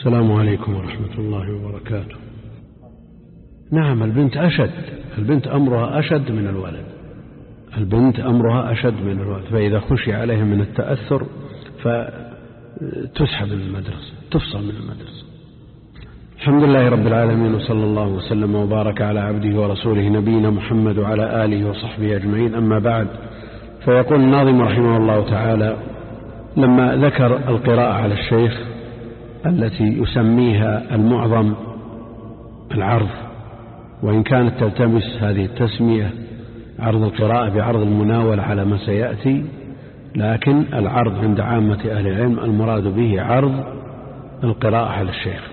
السلام عليكم ورحمة الله وبركاته. نعم، البنت أمرها أشد من الولد. البنت أمرها أشد من الولد، فإذا خشي عليها من التأثر فتسحب من المدرسة، تفصل من المدرسة. الحمد لله رب العالمين، وصلى الله وسلم وبارك على عبده ورسوله نبينا محمد وعلى آله وصحبه أجمعين. أما بعد، فيقول الناظم رحمه الله تعالى: لما ذكر القراءة على الشيخ التي يسميها المعظم العرض، وإن كانت تلتمس هذه التسمية عرض القراءة بعرض المناول على ما سيأتي، لكن العرض عند عامة أهل العلم المراد به عرض القراءة على الشيخ.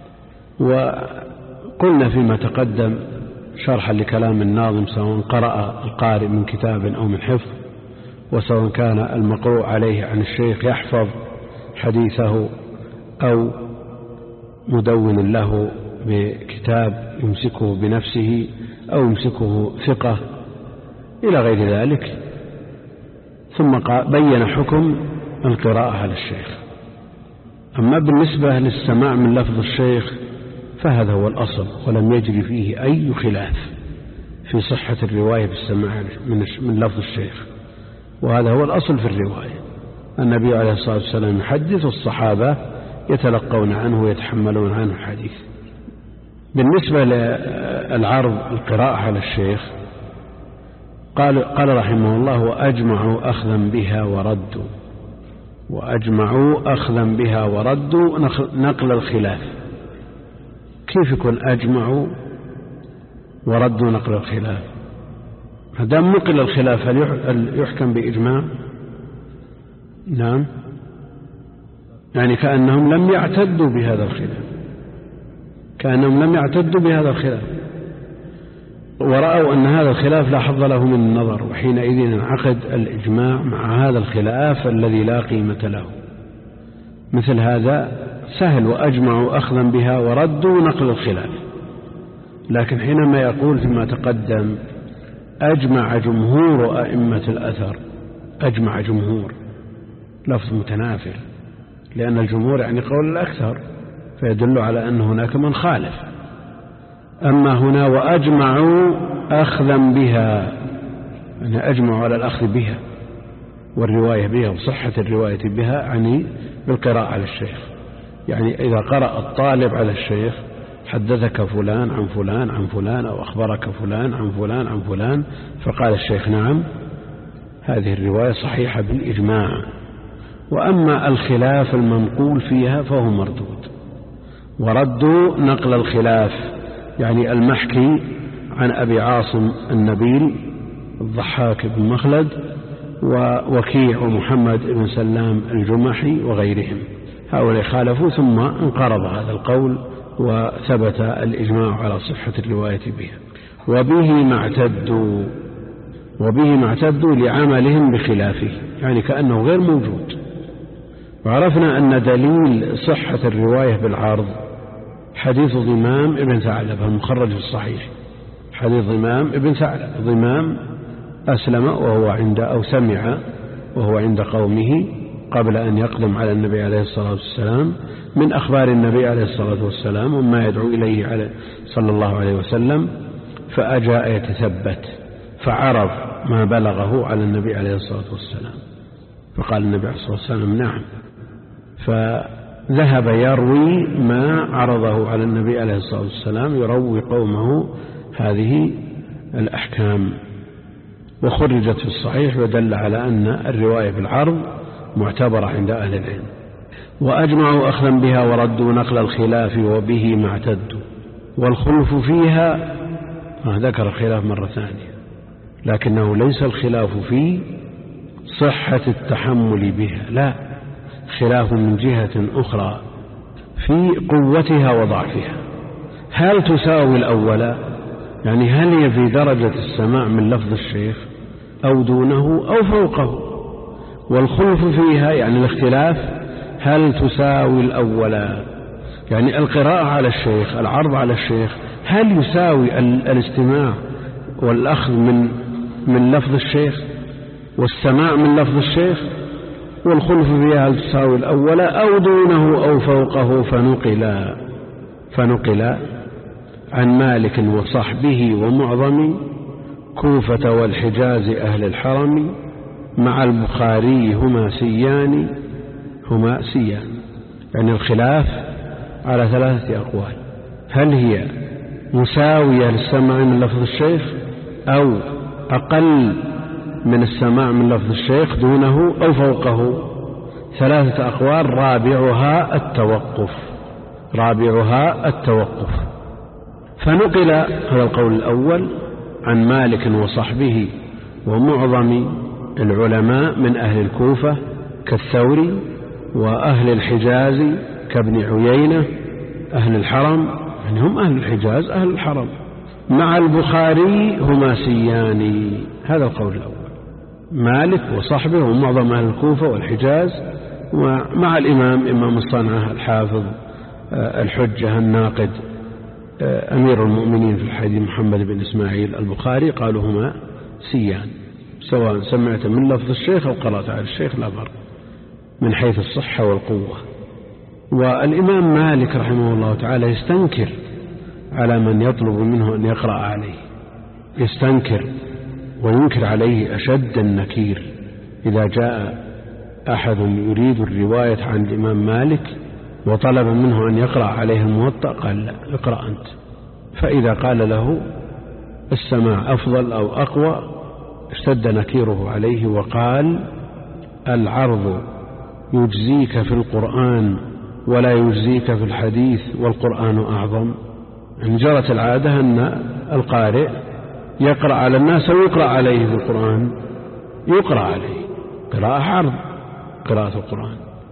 وقلنا فيما تقدم شرحا لكلام الناظم، سواء قرأ القارئ من كتاب أو من حفظ، وسواء كان المقروء عليه عن الشيخ يحفظ حديثه أو مدون له بكتاب يمسكه بنفسه أو يمسكه ثقة إلى غير ذلك. ثم بين حكم القراءة على الشيخ. أما بالنسبة للسماع من لفظ الشيخ فهذا هو الأصل، ولم يجري فيه أي خلاف في صحة الرواية بالسماع من لفظ الشيخ، وهذا هو الأصل في الرواية. النبي عليه الصلاة والسلام يحدث، والصحابة يتلقون عنه ويتحملون عنه الحديث. بالنسبة للعرض القراءة على الشيخ قال رحمه الله: وأجمعوا أخذا بها وردوا نقل الخلاف. كيف يكون أجمعوا وردوا نقل الخلاف؟ هذا نقل الخلاف، هل يحكم بإجماع؟ نعم، يعني كأنهم لم يعتدوا بهذا الخلاف، ورأوا أن هذا الخلاف لا حظ له من النظر، وحينئذ انعقد الإجماع مع هذا الخلاف الذي لا قيمة له. مثل هذا سهل: وأجمعوا أخذا بها وردوا نقل الخلاف. لكن حينما يقول فيما تقدم أجمع جمهور أئمة الأثر، أجمع جمهور لفظ متنافر، لأن الجمهور يعني قول الأكثر، فيدل على أن هناك من خالف. أما هنا وأجمعوا أخذا بها، يعني أجمعوا على الأخذ بها والرواية بها وصحة الرواية بها، يعني بالقراءة على الشيخ. يعني إذا قرأ الطالب على الشيخ: حدثك فلان عن فلان عن فلان، أو أخبرك فلان عن فلان عن فلان، فقال الشيخ: نعم، هذه الرواية صحيحة بالإجماع. وأما الخلاف المنقول فيها فهو مردود. وردوا نقل الخلاف، يعني المحكي عن أبي عاصم النبيل الضحاك بن مخلد ووكيع ومحمد بن سلام الجمحي وغيرهم، هؤلاء خالفوا، ثم انقرض هذا القول وثبت الإجماع على صحة الرواية بها. وبه ما اعتدوا لعملهم بخلافه، يعني كأنه غير موجود. وعرفنا أن دليل صحة الرواية بالعرض حديث ضمام ابن ثعلبة المخرج في الصحيح. حديث ضمام ابن ثعلبة، ضمام أسلم سمع وهو عند قومه قبل أن يقدم على النبي عليه الصلاة والسلام، من أخبار النبي عليه الصلاة والسلام وما يدعو إليه صلى الله عليه وسلم، فأجاء يتثبت فعرض ما بلغه على النبي عليه الصلاة والسلام، فقال النبي عليه الصلاة والسلام: نعم. فذهب يروي ما عرضه على النبي عليه الصلاة والسلام، يروي قومه هذه الأحكام، وخرجت في الصحيح، ودل على أن الرواية بالعرض معتبرة عند أهل العلم. وأجمعوا أخذا بها وردوا نقل الخلاف وبه ما اعتدوا. والخلف فيها ذكر الخلاف مرة ثانية، لكنه ليس الخلاف في صحة التحمل بها، لا، خلاف من جهة أخرى في قوتها وضعفها. هل تساوي الأول؟ يعني هل هي في درجة السماع من لفظ الشيخ أو دونه أو فوقه؟ والخلف فيها يعني الاختلاف هل تساوي الأول؟ يعني القراءة على الشيخ، العرض على الشيخ، هل يساوي الاستماع والأخذ من لفظ الشيخ والسماع من لفظ الشيخ، والخلف فيها تساوي الأول أو دونه أو فوقه، فنقل عن مالك وصحبه ومعظم كوفة والحجاز أهل الحرم مع البخاري هما سيان. يعني الخلاف على 3 أقوال: هل هي مساوية للسماع من لفظ الشيخ أو أقل من السماع من لفظ الشيخ دونه أو فوقه؟ 3 أقوال رابعها التوقف. فنقل هذا القول الأول عن مالك وصحبه ومعظم العلماء من أهل الكوفة كالثوري، وأهل الحجاز كابن عيينة، أهل الحرم يعني هم أهل الحجاز أهل الحرم، مع البخاري هما سيان. هذا القول الأول: مالك وصحبه ومعظم أهل الكوفة والحجاز، ومع الإمام إمام الصنعة الحافظ الحجة الناقد أمير المؤمنين في الحديث محمد بن إسماعيل البخاري، قالوا هما سيان، سواء سمعت من لفظ الشيخ أو قرأت على الشيخ لا فرق من حيث الصحة والقوة. والإمام مالك رحمه الله تعالى يستنكر على من يطلب منه أن يقرأ عليه، يستنكر وينكر عليه أشد النكير. إذا جاء أحد يريد الرواية عن الإمام مالك وطلب منه أن يقرأ عليه الموطأ قال: لا، اقرأ أنت. فإذا قال له السماع أفضل أو أقوى اشتد نكيره عليه وقال: العرض يجزيك في القرآن ولا يجزيك في الحديث والقرآن أعظم. إن جرت العادة أن القارئ يقرأ على الناس ويقرأ عليه في القرآن، يقرأ عليه قراءة عرض، قراءة القرآن.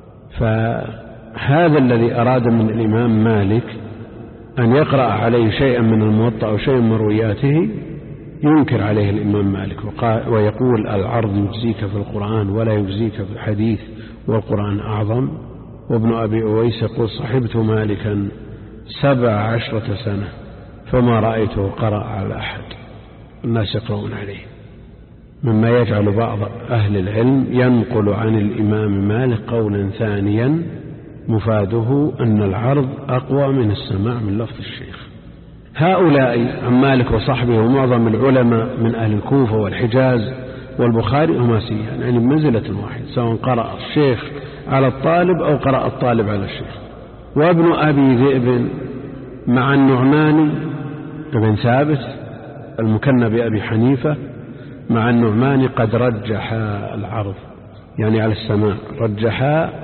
فهذا الذي أراد من الإمام مالك أن يقرأ عليه شيئا من الموطأ أو شيئا من مروياته ينكر عليه الإمام مالك ويقول: العرض يجزيك في القرآن ولا يجزيك في الحديث والقرآن أعظم. وابن أبي أويس يقول: صحبت مالكا 17 سنة فما رأيته قرأ على أحد، الناس يقرؤون عليه، مما يجعل بعض أهل العلم ينقل عن الإمام مالك قولا ثانيا مفاده أن العرض أقوى من السماع من لفظ الشيخ. هؤلاء عن مالك وصحبه ومعظم العلماء من أهل الكوفة والحجاز والبخاري هما سيان، يعني بمنزلة واحد، سواء قرأ الشيخ على الطالب أو قرأ الطالب على الشيخ. وابن أبي ذئب مع النعمان بن ثابت المكنى بأبي حنيفة مع النعمان قد رجح العرض، يعني على السماع، رجح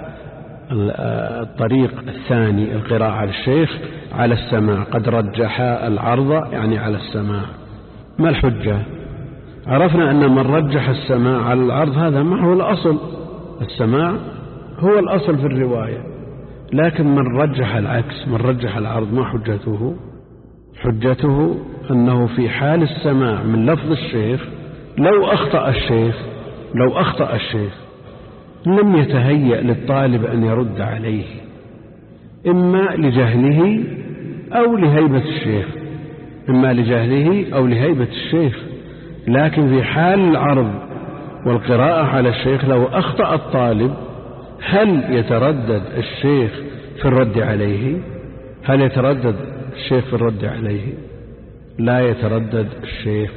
الطريق الثاني القراءة على الشيخ على السماع، قد رجح العرض يعني على السماع. ما الحجة؟ عرفنا أن من رجح السماع على العرض هذا ما هو الأصل، السماع هو الأصل في الرواية، لكن من رجح العكس، من رجح العرض، ما حجته؟ حجته أنه في حال السماع من لفظ الشيخ لو أخطأ الشيخ لم يتهيأ للطالب أن يرد عليه، إما لجهله أو لهيبة الشيخ، لكن في حال العرض والقراءة على الشيخ لو أخطأ الطالب هل يتردد الشيخ في الرد عليه؟ لا يتردد الشيخ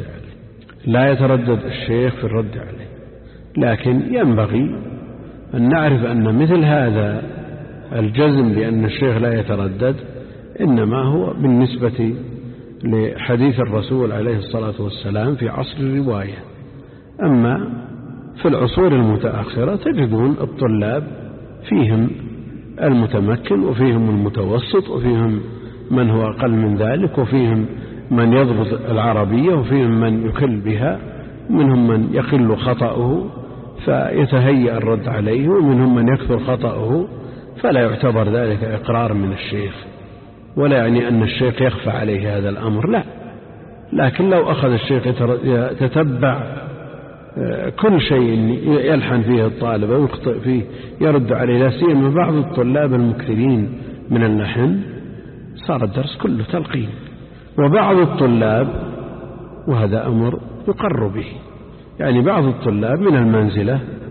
في الرد عليه. لكن ينبغي أن نعرف أن مثل هذا الجزم بأن الشيخ لا يتردد إنما هو بالنسبة لحديث الرسول عليه الصلاة والسلام في عصر الرواية. أما في العصور المتأخرة تجدون الطلاب فيهم المتمكن وفيهم المتوسط وفيهم من هو أقل من ذلك، وفيهم من يضبط العربية وفيهم من يكل بها، منهم من يقل خطأه فيتهيأ الرد عليه، ومنهم من يكثر خطأه فلا يعتبر ذلك إقرار من الشيخ، ولا يعني أن الشيخ يخفى عليه هذا الأمر، لا. لكن لو أخذ الشيخ يتتبع كل شيء يلحن فيه الطالب أو يخطئ فيه يرد عليه، لا سيما بعض الطلاب المكثرين من اللحن صار الدرس كله تلقين، وبعض الطلاب، وهذا أمر يقر به، يعني بعض الطلاب من المنزلة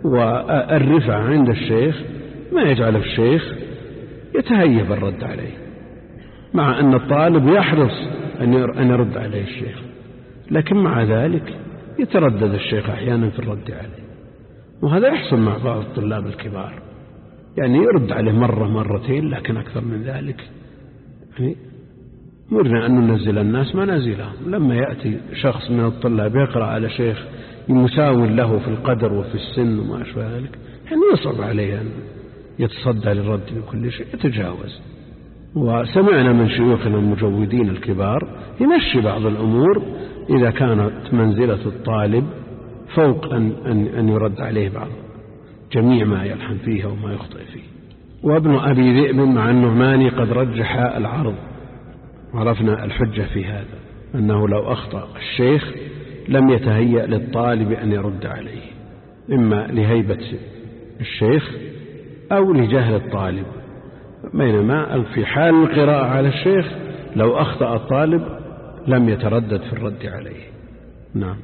والرفعة عند الشيخ ما يجعل الشيخ يتهيب الرد عليه، مع أن الطالب يحرص أن يرد عليه الشيخ، لكن مع ذلك يتردد الشيخ أحيانا في الرد عليه. وهذا يحصل مع بعض الطلاب الكبار، يعني يرد عليه مرة مرتين، لكن أكثر من ذلك يعني مرنا أن ننزل الناس منازلهم. لما يأتي شخص من الطلاب يقرأ على شيخ مساو له في القدر وفي السن وما أشبه ذلك، يعني يصعب عليه أن يتصدى للرد بكل شيء، يتجاوز. وسمعنا من شيوخنا المجودين الكبار يمشي بعض الأمور إذا كانت منزلة الطالب فوق أن يرد عليه بعض جميع ما يلحن فيه وما يخطئ فيه. وابن أبي ذئب مع النعماني قد رجح العرض، عرفنا الحجة في هذا، أنه لو أخطأ الشيخ لم يتهيأ للطالب أن يرد عليه، إما لهيبة الشيخ أو لجهل الطالب، بينما في حال القراءة على الشيخ لو أخطأ الطالب لم يتردد في الرد عليه. نعم.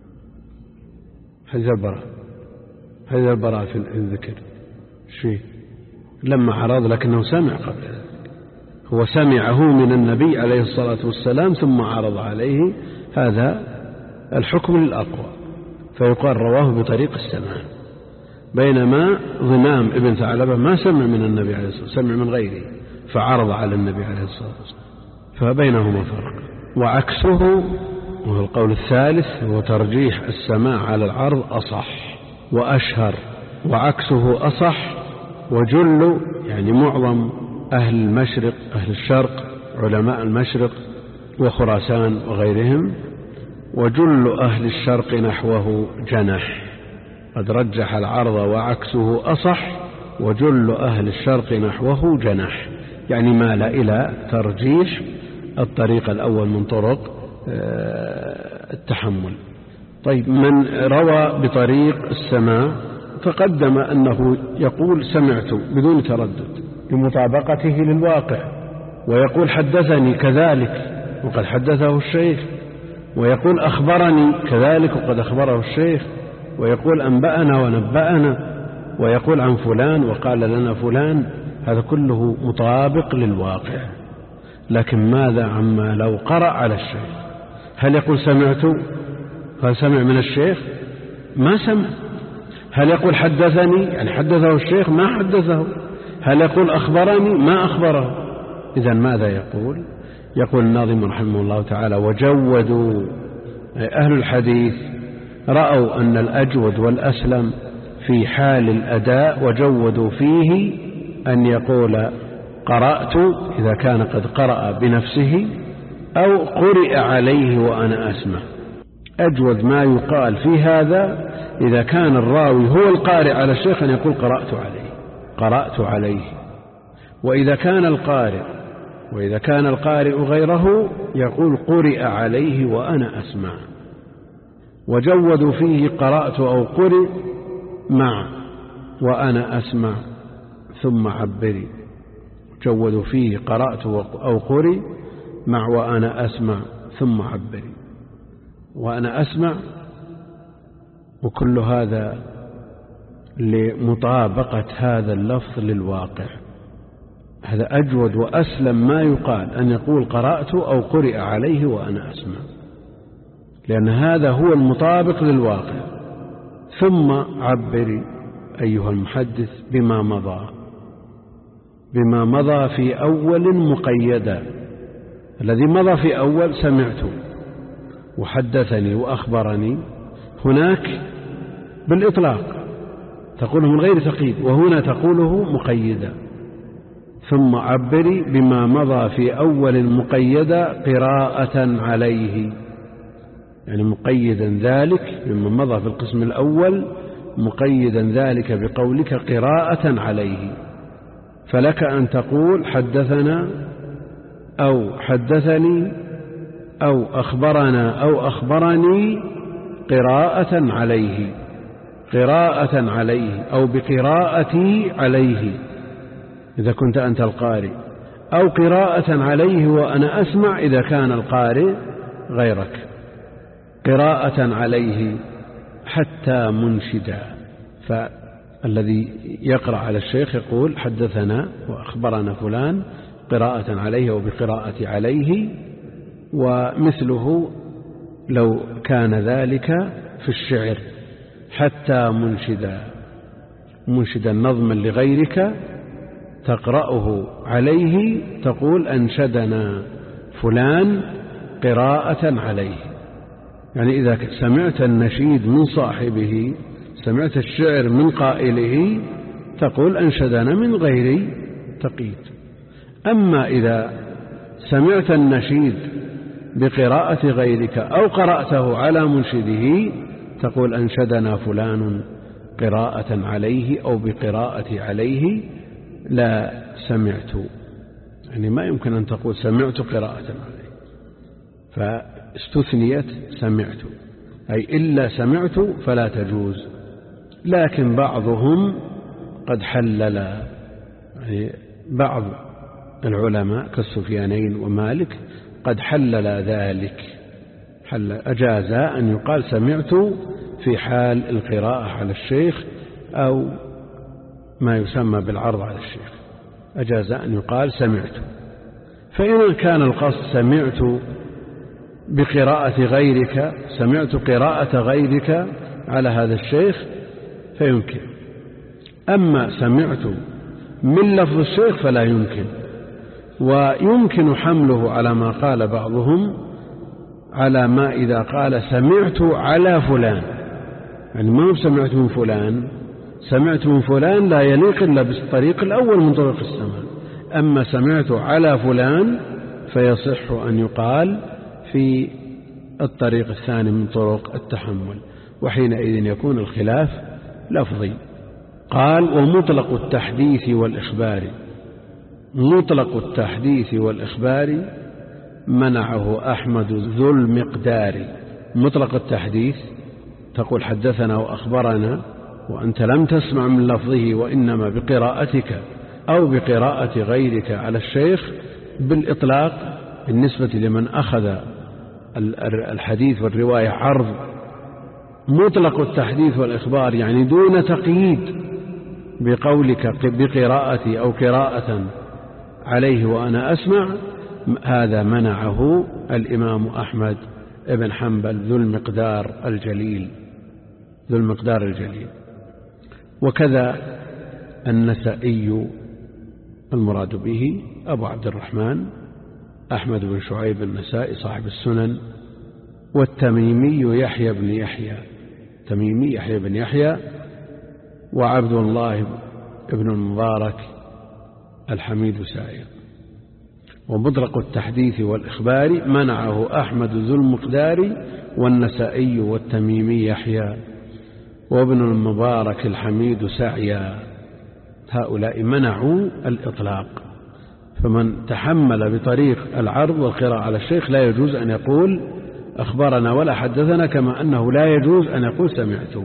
هذا البراء في الذكر شيء لما عرض، لكنه سمع قبل ذلك، هو سمعه من النبي عليه الصلاة والسلام ثم عرض عليه، هذا الحكم للأقوى، فيقال رواه بطريق السماع. بينما ضمام ابن ثعلبة ما سمع من النبي عليه الصلاة والسلام، سمع من غيره فعرض على النبي عليه الصلاة والسلام، فبينهما فرق. وعكسه وهو القول الثالث هو ترجيح السماع على العرض أصح وأشهر، وعكسه أصح. وجل يعني معظم أهل المشرق أهل الشرق علماء المشرق وخراسان وغيرهم، وجل أهل الشرق نحوه جنح، قد رجح العرض وعكسه أصح، وجل أهل الشرق نحوه جنح، يعني مال إلى ترجيح الطريق الأول من طرق التحمل. طيب، من روى بطريق السماع تقدم أنه يقول سمعت بدون تردد بمطابقته للواقع، ويقول حدثني كذلك وقد حدثه الشيخ، ويقول أخبرني كذلك وقد أخبره الشيخ، ويقول أنبأنا ونبأنا، ويقول عن فلان وقال لنا فلان، هذا كله مطابق للواقع. لكن ماذا عما لو قرأ على الشيخ؟ هل يقول سمعت؟ هل سمع من الشيخ؟ ما سمع. هل يقول حدثني؟ يعني حدثه الشيخ؟ ما حدثه. هل يقول أخبرني؟ ما أخبره. إذن ماذا يقول؟ يقول الناظم رحمه الله تعالى: وجودوا أهل الحديث رأوا أن الأجود والأسلم في حال الأداء، وجودوا فيه أن يقول قرأت إذا كان قد قرأ بنفسه، أو قرئ عليه وأنا أسمع. أجود ما يقال في هذا إذا كان الراوي هو القارئ على الشيخ أن يقول قرأت عليه، وإذا كان القارئ غيره يقول قرئ عليه وأنا أسمع. وجودوا فيه قرأت أو قرئ مع وأنا أسمع ثم عبري. جودوا فيه قرأت أو قرئ مع وأنا أسمع ثم عبري. وأنا أسمع، وكل هذا لمطابقة هذا اللفظ للواقع. هذا أجود وأسلم ما يقال أن يقول قرأت أو قرئ عليه وأنا أسمع، لأن هذا هو المطابق للواقع. ثم عبري أيها المحدث بما مضى في أول مقيدا. الذي مضى في أول سمعت وحدثني وأخبرني، هناك بالإطلاق تقوله من غير تقييد، وهنا تقوله مقيدا. ثم عبري بما مضى في أول مقيدا قراءة عليه، يعني مقيدا ذلك مما مضى في القسم الأول، مقيدا ذلك بقولك قراءة عليه. فلك أن تقول حدثنا أو حدثني أو أخبرنا أو أخبرني قراءة عليه أو بقراءتي عليه إذا كنت أنت القارئ، أو قراءة عليه وأنا أسمع إذا كان القارئ غيرك. قراءة عليه حتى منشدا، فالذي يقرأ على الشيخ يقول حدثنا وأخبرنا فلان قراءة عليه أو بقراءة عليه. ومثله لو كان ذلك في الشعر حتى منشدا نظما لغيرك تقرأه عليه تقول أنشدنا فلان قراءة عليه. يعني إذا سمعت النشيد من صاحبه، سمعت الشعر من قائله، تقول أنشدنا من غير تقييد. أما إذا سمعت النشيد بقراءة غيرك أو قرأته على منشده تقول أنشدنا فلان قراءة عليه أو بقراءة عليه لا سمعت. يعني ما يمكن أن تقول سمعت قراءة عليه، فاستثنيت سمعت، أي إلا سمعت فلا تجوز. لكن بعضهم قد حلل، يعني بعض العلماء كالسفيانين ومالك قد حلل ذلك، أجاز أن يقال سمعت في حال القراءة على الشيخ أو ما يسمى بالعرض على الشيخ، أجاز أن يقال سمعت. فإن كان القصد سمعت بقراءة غيرك، سمعت قراءة غيرك على هذا الشيخ فيمكن. أما سمعت من لفظ الشيخ فلا يمكن. ويمكن حمله على ما قال بعضهم على ما إذا قال سمعت على فلان، يعني ما سمعت من فلان، سمعت من فلان لا يليق إلا بالطريق الأول من طرق السماع. أما سمعت على فلان فيصح أن يقال في الطريق الثاني من طرق التحمل، وحينئذ يكون الخلاف لفظي. قال ومطلق التحديث والإخبار، مطلق التحديث والإخبار منعه أحمد ذو المقدار. مطلق التحديث تقول حدثنا وأخبرنا وأنت لم تسمع من لفظه وإنما بقراءتك أو بقراءة غيرك على الشيخ بالإطلاق بالنسبة لمن أخذ الحديث والرواية عرض. مطلق التحديث والإخبار يعني دون تقييد بقولك بقراءتي أو قراءة عليه وأنا أسمع، هذا منعه الإمام أحمد بن حنبل ذو المقدار الجليل، ذو المقدار الجليل. وكذا النسائي المراد به أبو عبد الرحمن أحمد بن شعيب النسائي صاحب السنن، والتميمي يحيى بن يحيى، تميمي يحيى بن يحيى، وعبد الله بن المبارك الحميد سائر. ومطلق التحديث والإخبار منعه أحمد ذو المقدار والنسائي والتميمي يحيى وابن المبارك الحميد سعيا، هؤلاء منعوا الإطلاق. فمن تحمل بطريق العرض والقراءة على الشيخ لا يجوز أن يقول أخبرنا ولا حدثنا، كما أنه لا يجوز أن يقول سمعت.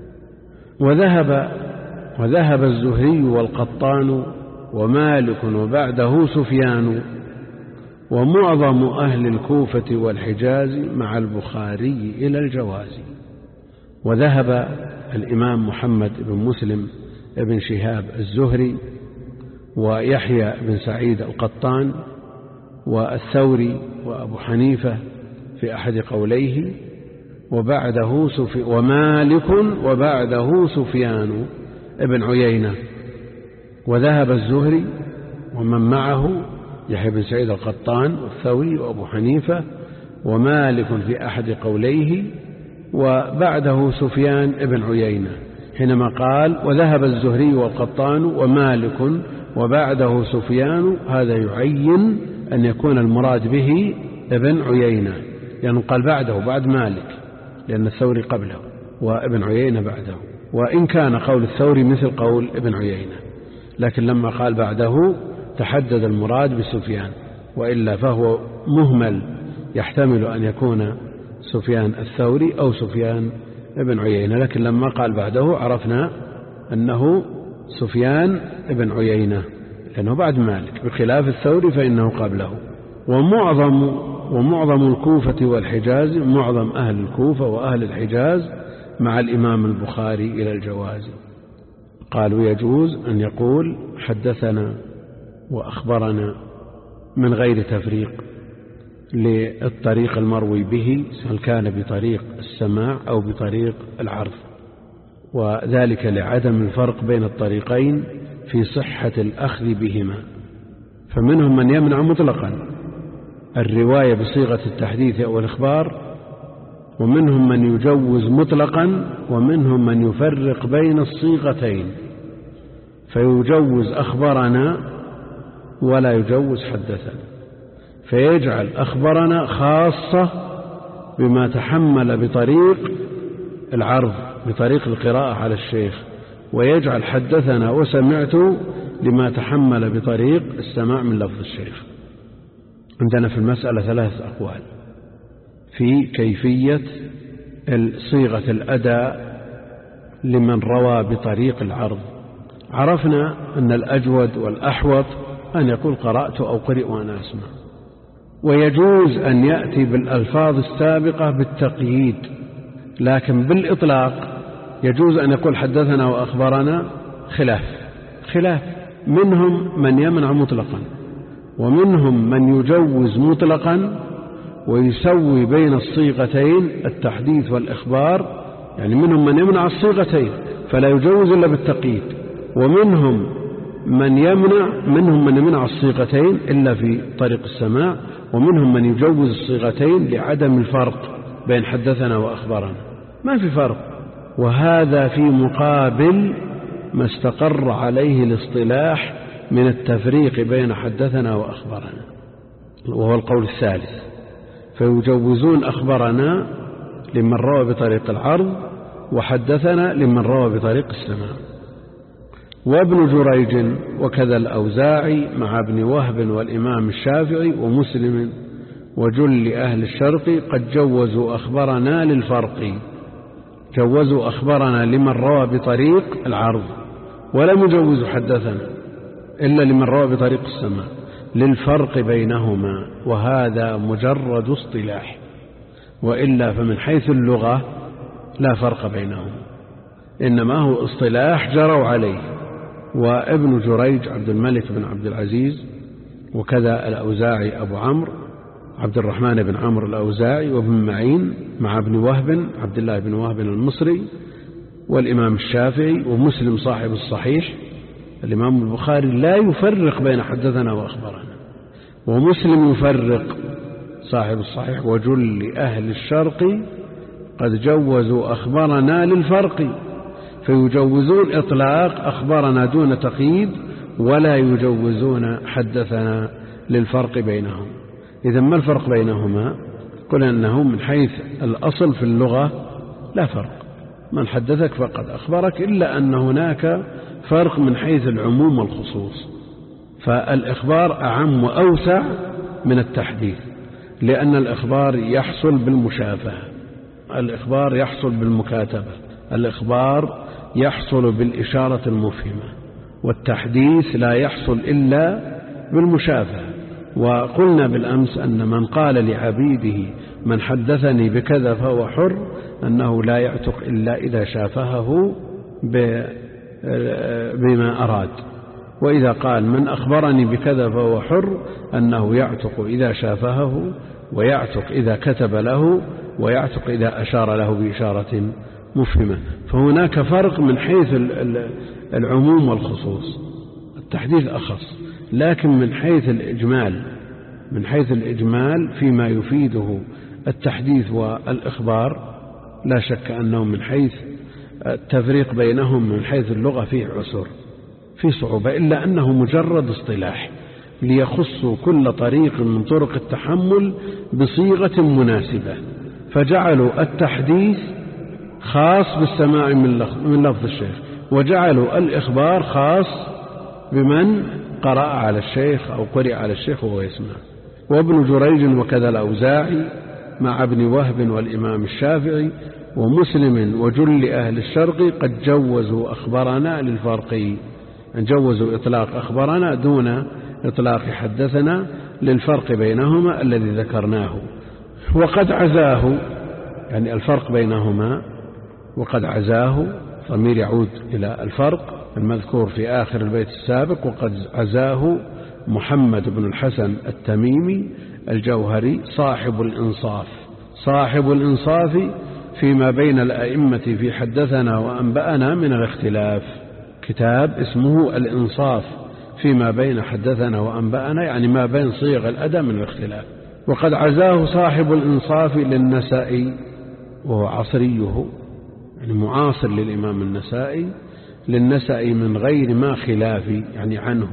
وذهب الزهري والقطان ومالك وبعده سفيان ومعظم أهل الكوفة والحجاز مع البخاري إلى الجواز. وذهب الإمام محمد بن مسلم بن شهاب الزهري ويحيى بن سعيد القطان والثوري وأبو حنيفة في أحد قوليه، وبعده ومالك وبعده سفيان ابن عيينة. وذهب الزهري ومن معه يحيى بن سعيد القطان والثوري وأبو حنيفة ومالك في أحد قوليه، وبعده سفيان ابن عيينة. حينما قال وذهب الزهري والقطان ومالك وبعده سفيان، هذا يعين أن يكون المراد به ابن عيينة، لأنه قال بعده بعد مالك، لأن الثوري قبله وابن عيينة بعده. وإن كان قول الثوري مثل قول ابن عيينة، لكن لما قال بعده تحدد المراد بسفيان، وإلا فهو مهمل، يحتمل أن يكون سفيان الثوري أو سفيان ابن عيينة، لكن لما قال بعده عرفنا أنه سفيان ابن عيينة لأنه بعد مالك، بخلاف الثوري فإنه قبله. ومعظم الكوفة والحجاز، معظم أهل الكوفة وأهل الحجاز مع الإمام البخاري إلى الجواز. قالوا يجوز أن يقول حدثنا وأخبرنا من غير تفريق للطريق المروي به، سواء كان بطريق السماع أو بطريق العرض، وذلك لعدم الفرق بين الطريقين في صحة الأخذ بهما. فمنهم من يمنع مطلقا الرواية بصيغة التحديث أو الإخبار، ومنهم من يجوز مطلقا، ومنهم من يفرق بين الصيغتين فيجوز أخبرنا ولا يجوز حدثنا، فيجعل أخبرنا خاصة بما تحمل بطريق العرض بطريق القراءة على الشيخ، ويجعل حدثنا وسمعت لما تحمل بطريق السماع من لفظ الشيخ. عندنا في المسألة 3 أقوال في كيفية صيغة الأداء لمن روى بطريق العرض. عرفنا أن الأجود والأحوط أن يقول قرأت أو قرئ وأنا أسمع، ويجوز أن يأتي بالألفاظ السابقة بالتقييد، لكن بالإطلاق يجوز أن يقول حدثنا وأخبرنا خلاف. منهم من يمنع مطلقا، ومنهم من يجوز مطلقا ويسوي بين الصيغتين التحديث والإخبار، يعني منهم من يمنع الصيغتين فلا يجوز إلا بالتقييد، ومنهم من يمنع الصيغتين إلا في طريق السماع، ومنهم من يجوز الصيغتين لعدم الفرق بين حدثنا وأخبرنا، ما في فرق. وهذا في مقابل ما استقر عليه الاصطلاح من التفريق بين حدثنا وأخبرنا، وهو القول الثالث، فيجوزون أخبرنا لمن روى بطريق العرض، وحدثنا لمن روى بطريق السماع. وابن جريج وكذا الأوزاعي مع ابن وهب والإمام الشافعي ومسلم وجل أهل الشرق قد جوزوا أخبرنا للفرق، جوزوا أخبرنا لمن روى بطريق العرض، ولم يجوزوا حدثنا إلا لمن روى بطريق السماع للفرق بينهما، وهذا مجرد اصطلاح، وإلا فمن حيث اللغة لا فرق بينهما، إنما هو اصطلاح جروا عليه. وابن جريج عبد الملك بن عبد العزيز، وكذا الأوزاعي أبو عمرو عبد الرحمن بن عمرو الأوزاعي، وابن معين مع ابن وهب عبد الله بن وهب المصري، والإمام الشافعي، ومسلم صاحب الصحيح. الإمام البخاري لا يفرق بين حدثنا وأخبرنا، ومسلم يفرق صاحب الصحيح. وجل أهل الشرق قد جوزوا أخبرنا للفرق، فيجوزون إطلاق أخبرنا دون تقييد، ولا يجوزون حدثنا للفرق بينهم. إذا ما الفرق بينهما؟ قل أنه من حيث الأصل في اللغة لا فرق، من حدثك فقد أخبرك، إلا أن هناك فرق من حيث العموم والخصوص، فالإخبار أعم وأوسع من التحديث، لأن الإخبار يحصل بالمشافهة، الإخبار يحصل بالمكاتبة، الإخبار يحصل بالإشارة المفهمة، والتحديث لا يحصل إلا بالمشافهة. وقلنا بالأمس أن من قال لعبيده من حدثني بكذا فهو حر، أنه لا يعتق إلا إذا شافهه بما أراد، وإذا قال من أخبرني بكذا فهو حر، أنه يعتق إذا شافهه، ويعتق إذا كتب له، ويعتق إذا أشار له بإشارة مفهمة. فهناك فرق من حيث العموم والخصوص، التحديث أخص، لكن من حيث الإجمال فيما يفيده التحديث والإخبار لا شك أنه من حيث التفريق بينهم من حيث اللغة فيه عسر، فيه صعوبة، إلا أنه مجرد اصطلاح ليخصوا كل طريق من طرق التحمل بصيغة مناسبة، فجعلوا التحديث خاص بالسماع من لفظ الشيخ، وجعلوا الإخبار خاص بمن قرأ على الشيخ أو قرئ على الشيخ وهو يسمع. وابن جريج وكذا الأوزاعي مع ابن وهب والإمام الشافعي ومسلم وجل أهل الشرق قد جوزوا أخبرنا للفرق، جوزوا إطلاق أخبرنا دون إطلاق حدثنا للفرق بينهما الذي ذكرناه. وقد عزاه، يعني الفرق بينهما، وقد عزاه ضمير يعود إلى الفرق، المذكور في آخر البيت السابق: وقد عزاه محمد بن الحسن التميمي الجوهري صاحب الإنصاف. صاحب الإنصاف فيما بين الأئمة في حدثنا وأنبأنا من الاختلاف. كتاب اسمه الإنصاف فيما بين حدثنا وأنبأنا، يعني ما بين صيغ الأداء من الاختلاف. وقد عزاه صاحب الإنصاف للنسائي، وهو عصريه يعني معاصر للإمام النسائي، للنسائي من غير ما خلاف يعني عنه،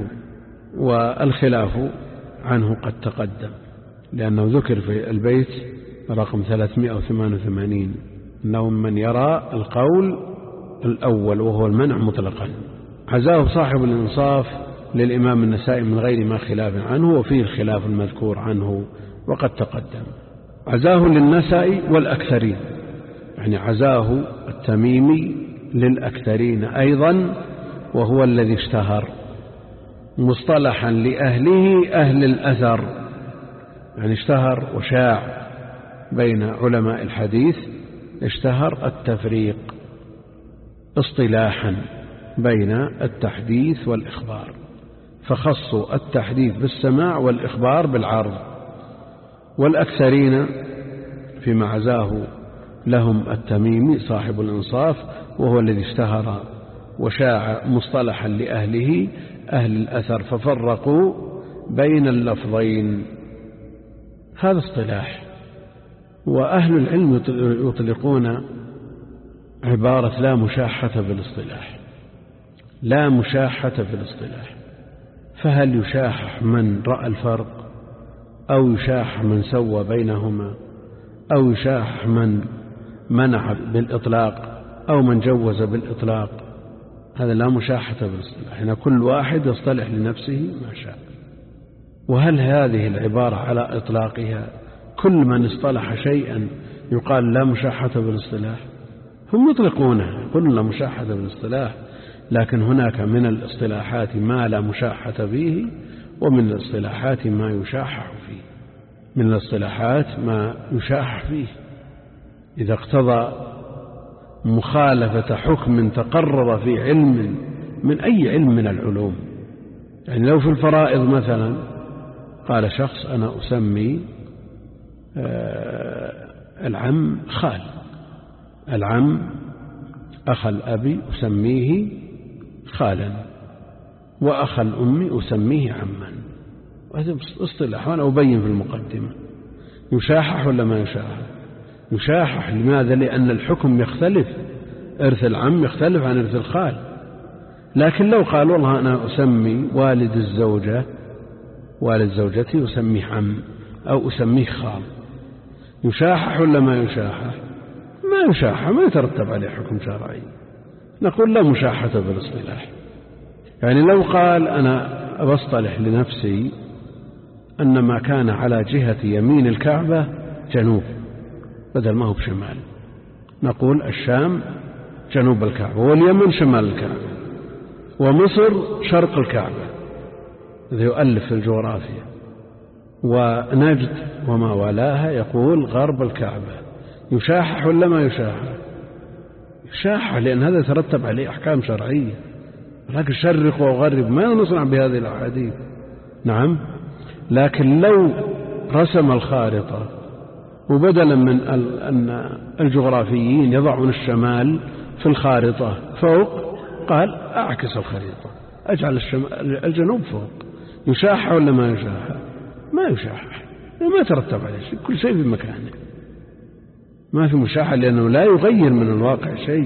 والخلاف عنه قد تقدم لأنه ذكر في البيت رقم 388 أنه من يرى القول الأول وهو المنع مطلقا. عزاه صاحب الإنصاف للإمام النسائي من غير ما خلاف عنه، وفيه الخلاف المذكور عنه وقد تقدم. عزاه للنسائي والأكثرين، يعني عزاه التميمي للأكثرين أيضا، وهو الذي اشتهر مصطلحا لأهله أهل الأثر، يعني اشتهر وشاع بين علماء الحديث، اشتهر التفريق اصطلاحا بين التحديث والإخبار، فخصوا التحديث بالسماع والإخبار بالعرض. والأكثرين فيما عزاه لهم التميمي صاحب الإنصاف، وهو الذي اشتهر وشاع مصطلحا لأهله أهل الأثر، ففرقوا بين اللفظين. هذا اصطلاح. وأهل العلم يطلقون عبارة لا مشاحة في الاصطلاح، لا مشاحة في الاصطلاح. فهل يشاح من رأى الفرق، أو يشاح من سوى بينهما، أو يشاح من منع بالإطلاق، أو من جوز بالإطلاق؟ هذا لا مشاحة بالاصطلاح، هنا كل واحد يصطلح لنفسه ما شاء. وهل هذه العبارة على إطلاقها كل من اصطلح شيئا يقال لا مشاحة بالاصطلاح؟ هم يطلقونها يقولون لا مشاحة بالاصطلاح، لكن هناك من الاصطلاحات ما لا مشاحة فيه، ومن الاصطلاحات ما يشاحح فيه. من الاصطلاحات ما يشاحح فيه إذا اقتضى مخالفة حكم تقرر في علم من أي علم من العلوم. يعني لو في الفرائض مثلا قال شخص: أنا أسمي العم خال، العم أخ الأب أسميه خالا، وأخ الأم أسميه عما. وهذا اصطلاح، وأنا أبين في المقدمة. يشاحح ولا ما يشاحح؟ يشاحح. لماذا؟ لأن الحكم يختلف، إرث العم يختلف عن إرث الخال. لكن لو قال والله أنا أسمي والد الزوجة، والد زوجتي أسميه عم أو أسميه خال، يشاحح ولا ما يشاحح؟ ما يشاحح، ما يترتب عليه حكم شرعي. نقول لا مشاحة بالاصطلاح. يعني لو قال أنا بصطلح لنفسي أن ما كان على جهة يمين الكعبة جنوب بدل ما هو بشمال، نقول الشام جنوب الكعبة، واليمن شمال الكعبة، ومصر شرق الكعبة، إذا يؤلف في الجغرافيا، ونجد وما ولاها يقول غرب الكعبة. يشاحح ولا ما يشاحح؟ يشاحح، لأن هذا يترتب عليه أحكام شرعية. لكن شرق وغرب ما نصنع بهذه الأحاديث. نعم. لكن لو رسم الخارطة وبدلا من أن الجغرافيين يضعون الشمال في الخارطة فوق، قال أعكس الخريطة أجعل الجنوب فوق، يشاحح ولا ما يشاحح؟ ما يشاحح، ما ترتب عليه شيء، كل شيء في مكانه، ما في مشاحة، لأنه لا يغير من الواقع شيء.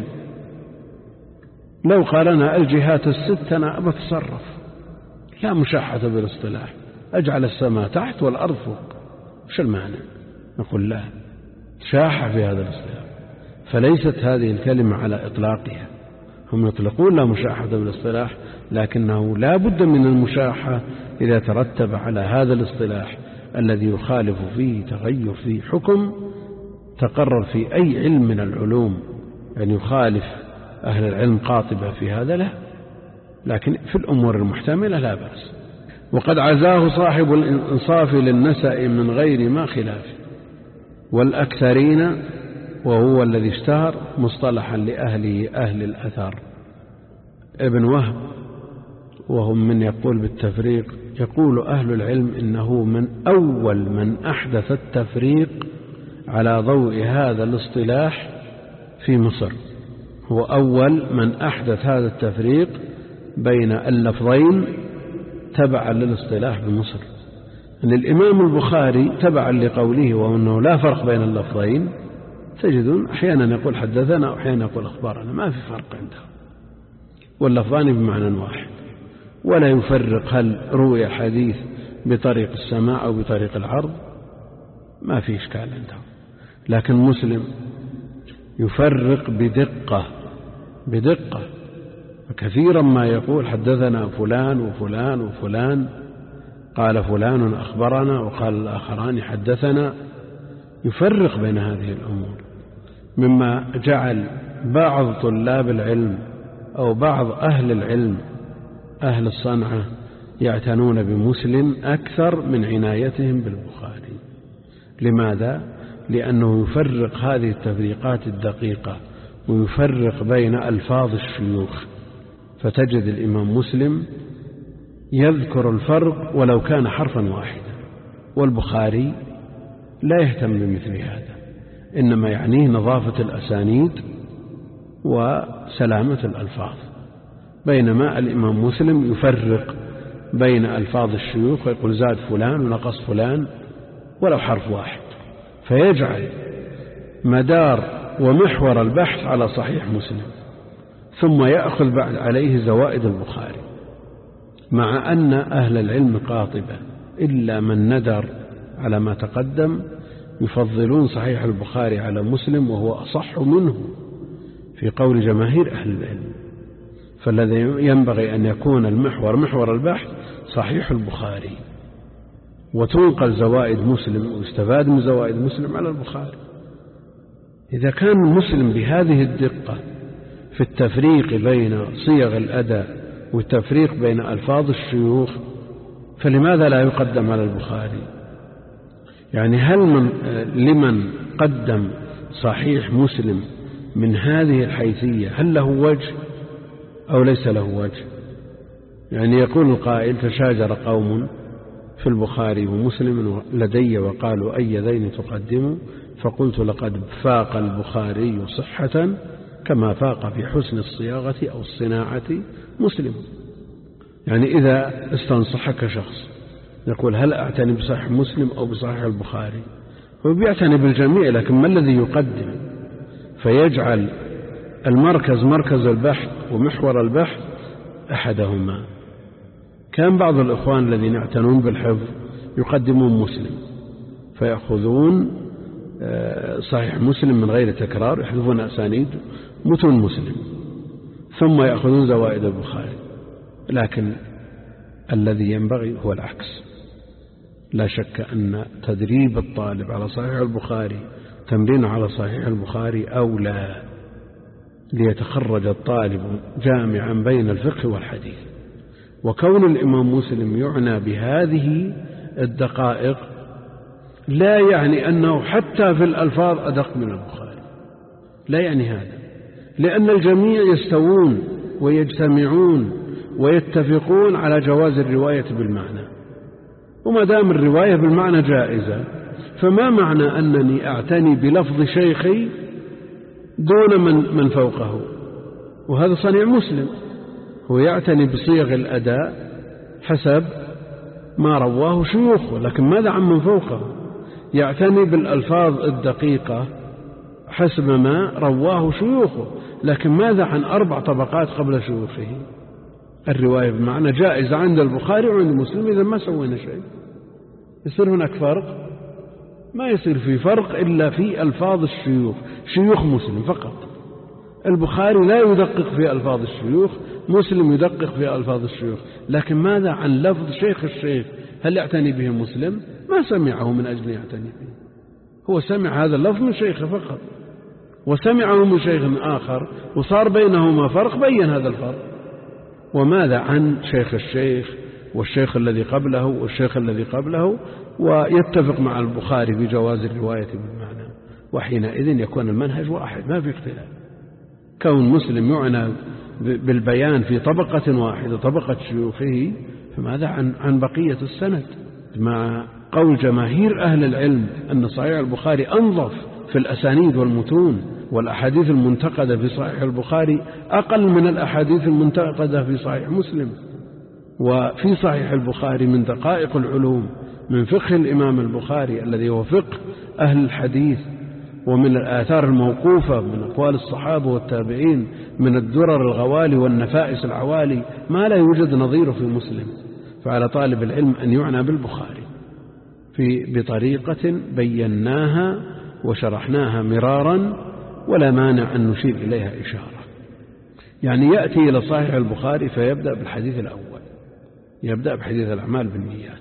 لو قال أنا الجهات الست أنا بتصرف، لا مشاحة بالاصطلاح، أجعل السماء تحت والأرض فوق، وش المعنى؟ نقول لا، شاحة في هذا الاصطلاح. فليست هذه الكلمة على إطلاقها، هم يطلقون لا مشاحة بالاصطلاح، لكنه لا بد من المشاحة إذا ترتب على هذا الاصطلاح الذي يخالف فيه تغير في حكم تقرر في أي علم من العلوم، يعني يخالف أهل العلم قاطبة في هذا لا، لكن في الأمور المحتملة لا بأس. وقد عزاه صاحب الإنصاف للنساء من غير ما خلاف، والأكثرين وهو الذي اشتهر مصطلحا لأهله أهل الأثر. ابن وهب وهم من يقول بالتفريق، يقول أهل العلم إنه من أول من أحدث التفريق على ضوء هذا الاصطلاح في مصر، هو أول من أحدث هذا التفريق بين اللفظين تبعا للاصطلاح بمصر. أن الإمام البخاري تبعا لقوله وأنه لا فرق بين اللفظين، تجدون أحيانا يقول حدثنا وأحيانا يقول أخبارنا، ما في فرق عنده، واللفظان بمعنى واحد، ولا يفرق هل روي حديث بطريق السماع أو بطريق العرض، ما في إشكال عنده. لكن مسلم يفرق بدقة، كثيرا ما يقول حدثنا فلان وفلان وفلان، قال فلان أخبرنا وقال الآخران حدثنا، يفرق بين هذه الأمور، مما جعل بعض طلاب العلم أو بعض أهل العلم أهل الصنعة يعتنون بمسلم أكثر من عنايتهم بالبخاري. لماذا؟ لأنه يفرق هذه التفريقات الدقيقة ويفرق بين ألفاظ الشيوخ، فتجد الإمام مسلم يذكر الفرق ولو كان حرفا واحدا، والبخاري لا يهتم بمثل هذا، إنما يعنيه نظافة الأسانيد وسلامة الألفاظ، بينما الإمام مسلم يفرق بين ألفاظ الشيوخ ويقول زاد فلان ونقص فلان ولو حرف واحد، فيجعل مدار ومحور البحث على صحيح مسلم، ثم يأخذ بعد عليه زوائد البخاري، مع أن أهل العلم قاطبة إلا من ندر على ما تقدم يفضلون صحيح البخاري على مسلم، وهو أصح منه في قول جماهير أهل العلم. فالذي ينبغي أن يكون المحور محور البحث صحيح البخاري، وتنقل زوائد مسلم ويستفاد من زوائد مسلم على البخاري. إذا كان مسلم بهذه الدقة في التفريق بين صيغ الأداء والتفريق بين ألفاظ الشيوخ، فلماذا لا يقدم على البخاري؟ يعني هل لمن قدم صحيح مسلم من هذه الحيثية هل له وجه أو ليس له وجه؟ يعني يقول القائل تشاجر قوم في البخاري ومسلم لدي وقالوا أي ذين تقدم، فقلت لقد فاق البخاري صحة كما فاق في حسن الصياغة أو الصناعة مسلم. يعني إذا استنصحك شخص يقول هل أعتني بصحيح مسلم أو بصحيح البخاري، هو بيعتني بالجميع، لكن ما الذي يقدم؟ فيجعل المركز مركز البحث ومحور البحث أحدهما. كان بعض الإخوان الذين يعتنون بالحفظ يقدمون مسلم، فيأخذون صحيح مسلم من غير تكرار، يحذفون أسانيد متن مسلم، ثم يأخذون زوائد البخاري. لكن الذي ينبغي هو العكس. لا شك أن تدريب الطالب على صحيح البخاري تمرين على صحيح البخاري أولى، ليتخرج الطالب جامعا بين الفقه والحديث. وكون الإمام مسلم يعنى بهذه الدقائق لا يعني أنه حتى في الألفاظ أدق من البخاري، لا يعني هذا، لأن الجميع يستوون ويجتمعون ويتفقون على جواز الرواية بالمعنى، وما دام الرواية بالمعنى جائزة، فما معنى أنني أعتني بلفظ شيخي دون من فوقه؟ وهذا صنيع مسلم، هو يعتني بصيغ الأداء حسب ما رواه شيوخه، لكن ماذا عن من فوقه؟ يعتني بالألفاظ الدقيقة حسب ما رواه شيوخه، لكن ماذا عن 4 طبقات قبل شيوخه؟ الرواية بمعنى جائزة عند البخاري وعند مسلم، إذا ما سوينا شيء. يصير هناك فرق؟ ما يصير في فرق إلا في ألفاظ الشيوخ، شيوخ مسلم فقط. البخاري لا يدقق في ألفاظ الشيوخ، مسلم يدقق في ألفاظ الشيوخ، لكن ماذا عن لفظ شيخ الشيخ؟ هل يعتني به مسلم؟ ما سمعه من أجل يعتني به، هو سمع هذا اللفظ من شيخه فقط، وسمعه من شيخ آخر وصار بينهما فرق، بين هذا الفرق. وماذا عن شيخ الشيخ والشيخ الذي قبله والشيخ الذي قبله، ويتفق مع البخاري بجواز الرواية بالمعنى، وحينئذ يكون المنهج واحد، ما في اختلاف. كون مسلم يعنى بالبيان في طبقة واحدة طبقة شيوخه، فماذا عن بقية السند؟ مع قول جماهير أهل العلم أن صحيح البخاري أنظف في الأسانيد والمتون، والأحاديث المنتقدة في صحيح البخاري أقل من الأحاديث المنتقدة في صحيح مسلم. وفي صحيح البخاري من دقائق العلوم، من فقه الإمام البخاري الذي هو فقه أهل الحديث، ومن الآثار الموقوفة من أقوال الصحابة والتابعين، من الدرر الغوالي والنفائس العوالي ما لا يوجد نظيره في مسلم. فعلى طالب العلم أن يعنى بالبخاري بطريقة بيناها وشرحناها مرارا، ولا مانع أن نشير إليها إشارة. يعني يأتي إلى صحيح البخاري فيبدأ بالحديث الأول، يبدأ بحديث الأعمال بالنيات،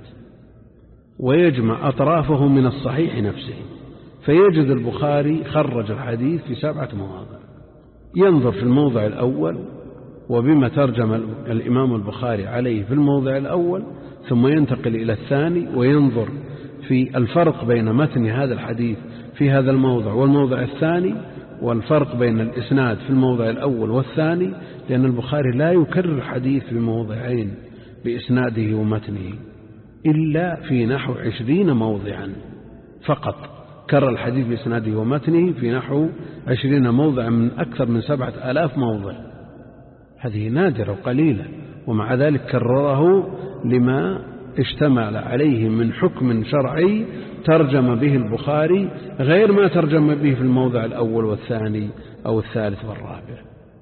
ويجمع أطرافه من الصحيح نفسه، فيجد البخاري خرج الحديث في 7 مواضع. ينظر في الموضع الأول وبما ترجم الإمام البخاري عليه في الموضع الأول، ثم ينتقل إلى الثاني وينظر في الفرق بين متن هذا الحديث في هذا الموضع والموضع الثاني، والفرق بين الإسناد في الموضع الأول والثاني، لأن البخاري لا يكرر حديث في موضعين بإسناده ومتنه إلا في نحو 20 موضعا فقط. كرر الحديث بإسناده ومتنه في نحو 20 موضع من أكثر من 7000 موضع. هذه نادرة وقليلة، ومع ذلك كرره لما اشتمل عليه من حكم شرعي ترجم به البخاري غير ما ترجم به في الموضع الأول والثاني أو الثالث والرابع.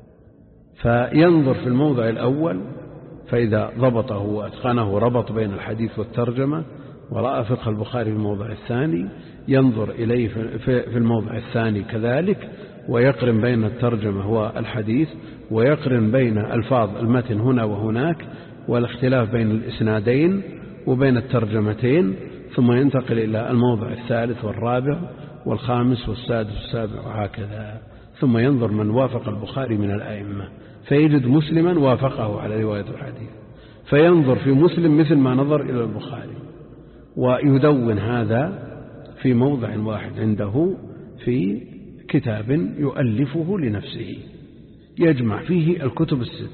فينظر في الموضع الأول، فإذا ضبطه وأتقنه ربط بين الحديث والترجمة ورأى فقه البخاري في الموضع الثاني، ينظر إليه في الموضع الثاني كذلك، ويقرن بين الترجمة والحديث، ويقرن بين ألفاظ المتن هنا وهناك والاختلاف بين الإسنادين وبين الترجمتين، ثم ينتقل إلى الموضع الثالث والرابع والخامس والسادس والسابع وهكذا. ثم ينظر من وافق البخاري من الأئمة، فيجد مسلما وافقه على رواية الحديث، فينظر في مسلم مثل ما نظر إلى البخاري، ويدون هذا في موضع واحد عنده في كتاب يؤلفه لنفسه يجمع فيه الكتب 6.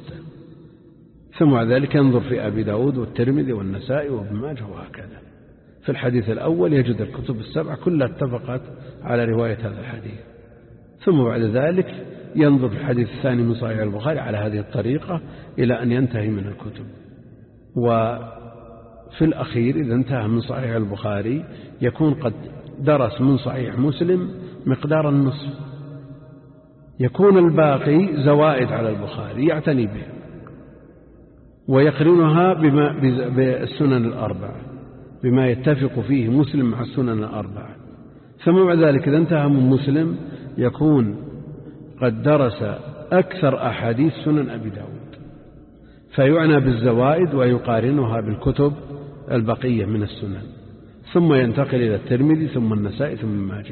ثم بعد ذلك ينظر في أبي داود والترمذي والنسائي وابن ماجه وهكذا. في الحديث الأول يجد الكتب 7 كلها اتفقت على رواية هذا الحديث. ثم بعد ذلك ينظر في الحديث الثاني من صحيح البخاري على هذه الطريقة إلى أن ينتهي من الكتب. وفي الأخير إذا انتهى من صحيح البخاري يكون قد درس من صحيح مسلم مقدار النصف، يكون الباقي زوائد على البخاري يعتني به ويقرنها بالسنن الأربعة، بما يتفق فيه مسلم مع السنن الأربعة. ثم بعد ذلك إذا انتهى من مسلم يكون قد درس أكثر أحاديث سنن أبي داود، فيعنى بالزوائد ويقارنها بالكتب البقية من السنن. ثم ينتقل إلى الترمذي ثم النسائي ثم ماجه.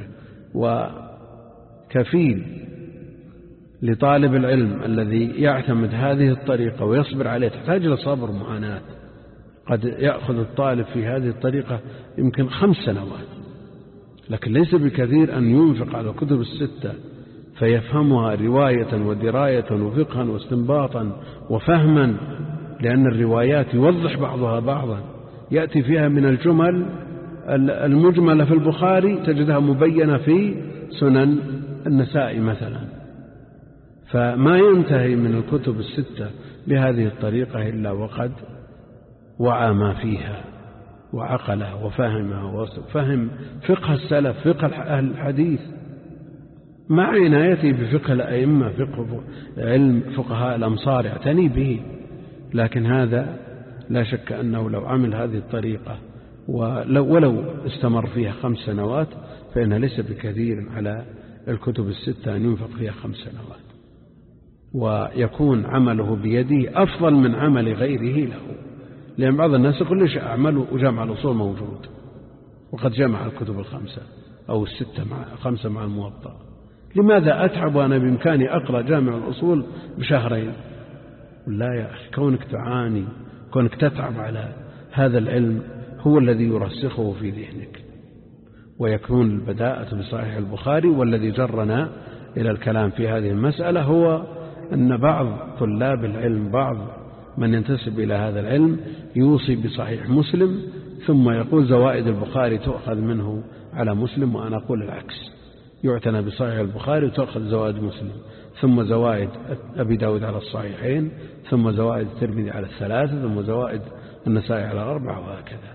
وكفيل لطالب العلم الذي يعتمد هذه الطريقة ويصبر عليه، تحتاج إلى صبر ومعاناة. قد يأخذ الطالب في هذه الطريقة يمكن 5 سنوات، لكن ليس بكثير أن ينفق على الكتب 6 فيفهمها رواية ودراية وفقها واستنباطا وفهما، لأن الروايات يوضح بعضها بعضا، يأتي فيها من الجمل المجملة في البخاري تجدها مبينة في سنن النسائي مثلا. فما ينتهي من الكتب 6 بهذه الطريقة إلا وقد وعى ما فيها وعقلها وفهمها وفهم فقه السلف، فقه أهل الحديث، مع عنايته بفقه الأئمة، فقه علم فقهاء الأمصار يعتني به. لكن هذا لا شك أنه لو عمل هذه الطريقة ولو استمر فيها 5 سنوات فإنها ليس بكثير على الكتب 6 أن ينفق فيها 5 سنوات، ويكون عمله بيده أفضل من عمل غيره له. لأن بعض الناس يقول ليش أعمله وجامع الأصول موجود وقد جمع الكتب 5 أو 5 مع الموطأ، لماذا أتعب وأنا بإمكاني أقرأ جامع الأصول ب2 لا يا أخي، كونك تعاني، كونك تتعب على هذا العلم هو الذي يرسخه في ذهنك. ويكون البداءة بصحيح البخاري، والذي جرنا إلى الكلام في هذه المسألة هو أن بعض طلاب العلم، بعض من ينتسب إلى هذا العلم، يوصي بصحيح مسلم ثم يقول زوائد البخاري تؤخذ منه على مسلم، وأنا أقول العكس، يعتنى بصحيح البخاري وتؤخذ زوائد مسلم، ثم زوائد أبي داود على الصحيحين، ثم زوائد الترمذي على الثلاثة، ثم زوائد النسائي على الأربعة، وهكذا.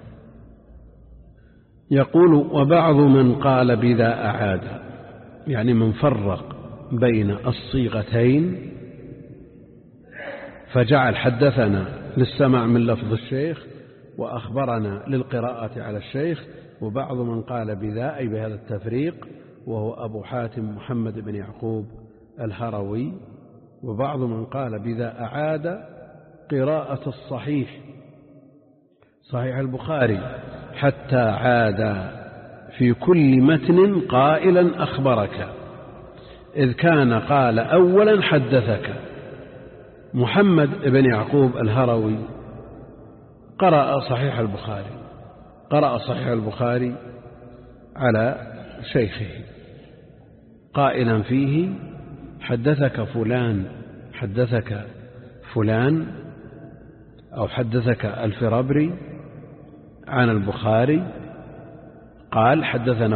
يقول: وبعض من قال بذا أعاد، يعني من فرق بين الصيغتين فجعل حدثنا للسماع من لفظ الشيخ وأخبرنا للقراءة على الشيخ. وبعض من قال بذا أي بهذا التفريق وهو أبو حاتم محمد بن يعقوب الهروي. وبعض من قال بذا أعاد قراءة الصحيح، صحيح البخاري، حتى عاد في كل متن قائلا أخبرك، إذ كان قال أولا حدثك. محمد بن يعقوب الهروي قرأ صحيح البخاري على شيخه قائلا فيه: حدثك فلان أو حدثك الفرابري عن البخاري قال حدثنا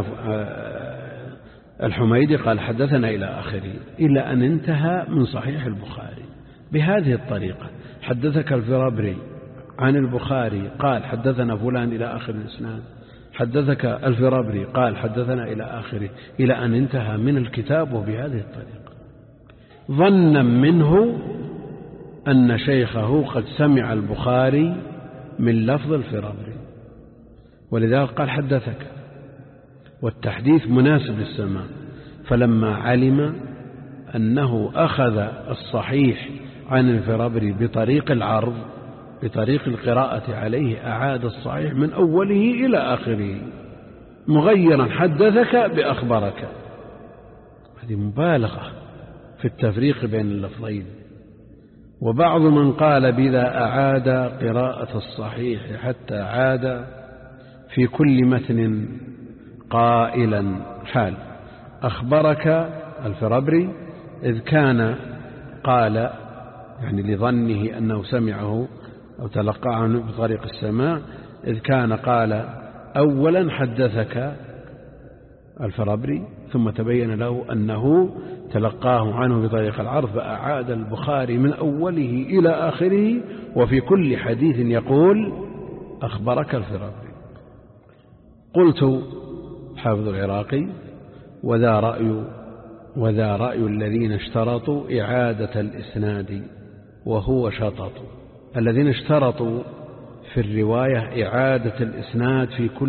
الحميدي قال حدثنا إلى آخره، إلى أن انتهى من صحيح البخاري بهذه الطريقة: حدثك الفرابري عن البخاري قال حدثنا فلان إلى آخر الإسناد، حدثك الفرابري قال حدثنا إلى آخره، إلى أن انتهى من الكتاب وبهذه الطريقة، ظنا منه أن شيخه قد سمع البخاري من لفظ الفرابري، ولذلك قال حدثك، والتحديث مناسب للسماع. فلما علم أنه أخذ الصحيح عن الفرابري بطريق العرض، بطريق القراءة عليه، أعاد الصحيح من أوله إلى آخره مغيرا حدثك بأخبرك. هذه مبالغة في التفريق بين اللفظين. وبعض من قال بذا أعاد قراءة الصحيح حتى عاد في كل متن قائلا حال أخبرك الفرابري، إذ كان قال، يعني لظنه أنه سمعه أو تلقى عنه بطريق السماع، إذ كان قال أولا حدثك الفرابري، ثم تبين له أنه تلقاه عنه بطريق العرض، فأعاد البخاري من أوله إلى آخره، وفي كل حديث يقول أخبرك الفرابري. قلت حافظ العراقي: وذا رأي الذين اشترطوا إعادة الإسناد وهو شطط. الذين اشترطوا في الرواية إعادة الإسناد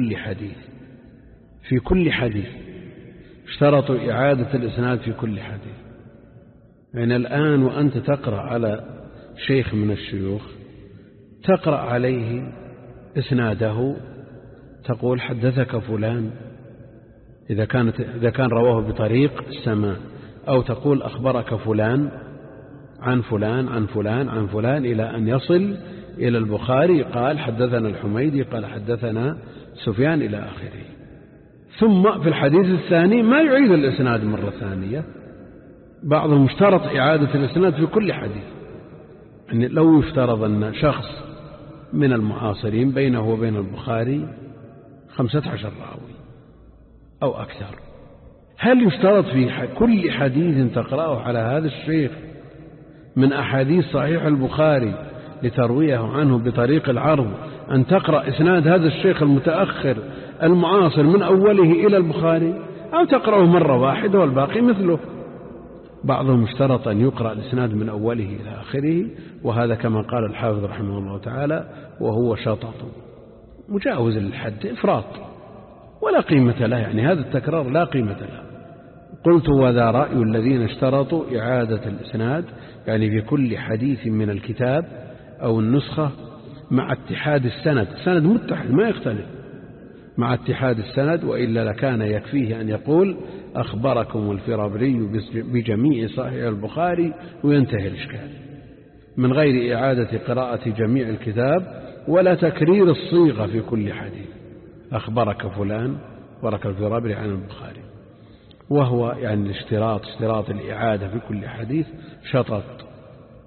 في كل حديث اشترطوا إعادة الإسناد في كل حديث. يعني الآن وأنت تقرأ على شيخ من الشيوخ، تقرأ عليه إسناده، تقول حدثك فلان إذا كان رواه بطريق السماع، أو تقول أخبرك فلان عن فلان عن فلان عن فلان، إلى أن يصل إلى البخاري قال حدثنا الحميدي قال حدثنا سفيان إلى آخره. ثم في الحديث الثاني ما يعيد الإسناد مرة ثانية. بعضهم اشترط إعادة الإسناد في كل حديث. يعني لو يفترض أن شخص من المعاصرين بينه وبين البخاري 15 راوي أو أكثر، هل يشترط في كل حديث تقرأه على هذا الشيخ من أحاديث صحيح البخاري لترويه عنه بطريق العرض أن تقرأ إسناد هذا الشيخ المتأخر المعاصر من أوله إلى البخاري، أو تقرأه مرة واحدة والباقي مثله؟ بعضهم اشترط أن يقرأ الإسناد من أوله إلى آخره، وهذا كما قال الحافظ رحمه الله تعالى وهو شطط مجاوز للحد، إفراط ولا قيمة له، يعني هذا التكرار لا قيمة له. قلت: وذا رأي الذين اشترطوا إعادة الإسناد، يعني في كل حديث من الكتاب أو النسخة مع اتحاد السند، سند متحد ما يختلف، مع اتحاد السند، وإلا لكان يكفيه أن يقول أخبركم الفرابري بجميع صحيح البخاري وينتهي الإشكال، من غير إعادة قراءة جميع الكتاب ولا تكرير الصيغة في كل حديث. أخبرك فلان ورك الفرابري عن البخاري، وهو يعني اشتراط الإعادة في كل حديث شطط.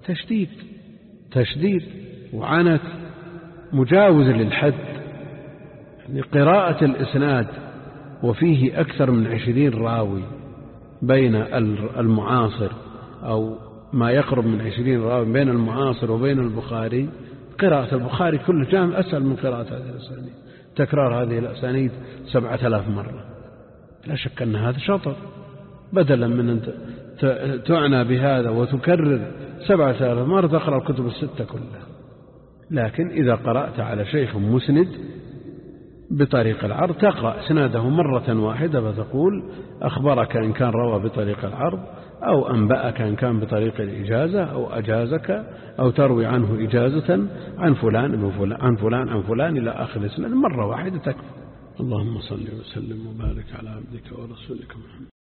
تشديد وعنت مجاوز للحد. يعني قراءة الإسناد وفيه أكثر من 20 راوي بين المعاصر أو ما يقرب من 20 راوي بين المعاصر وبين البخاري، قراءة البخاري كله جامع أسهل من قراءة هذه الأسانيد. تكرار هذه الأسانيد 7000 مرة، لا شك أن هذا شطر، بدلا من أن تعنى بهذا وتكرر 7000 مرة تقرأ الكتب الستة كلها. لكن إذا قرأت على شيخ مسند بطريق العرض تقرأ إسناده مرة واحدة فتقول أخبرك إن كان روى بطريق العرض، أو أنبأك إن كان بطريق الإجازة، أو أجازك، أو تروي عنه إجازة عن فلان عن فلان عن فلان إلى آخر الإسناد مرة واحدة تكفي. اللهم صل وسلم وبارك على عبدك ورسولك محمد.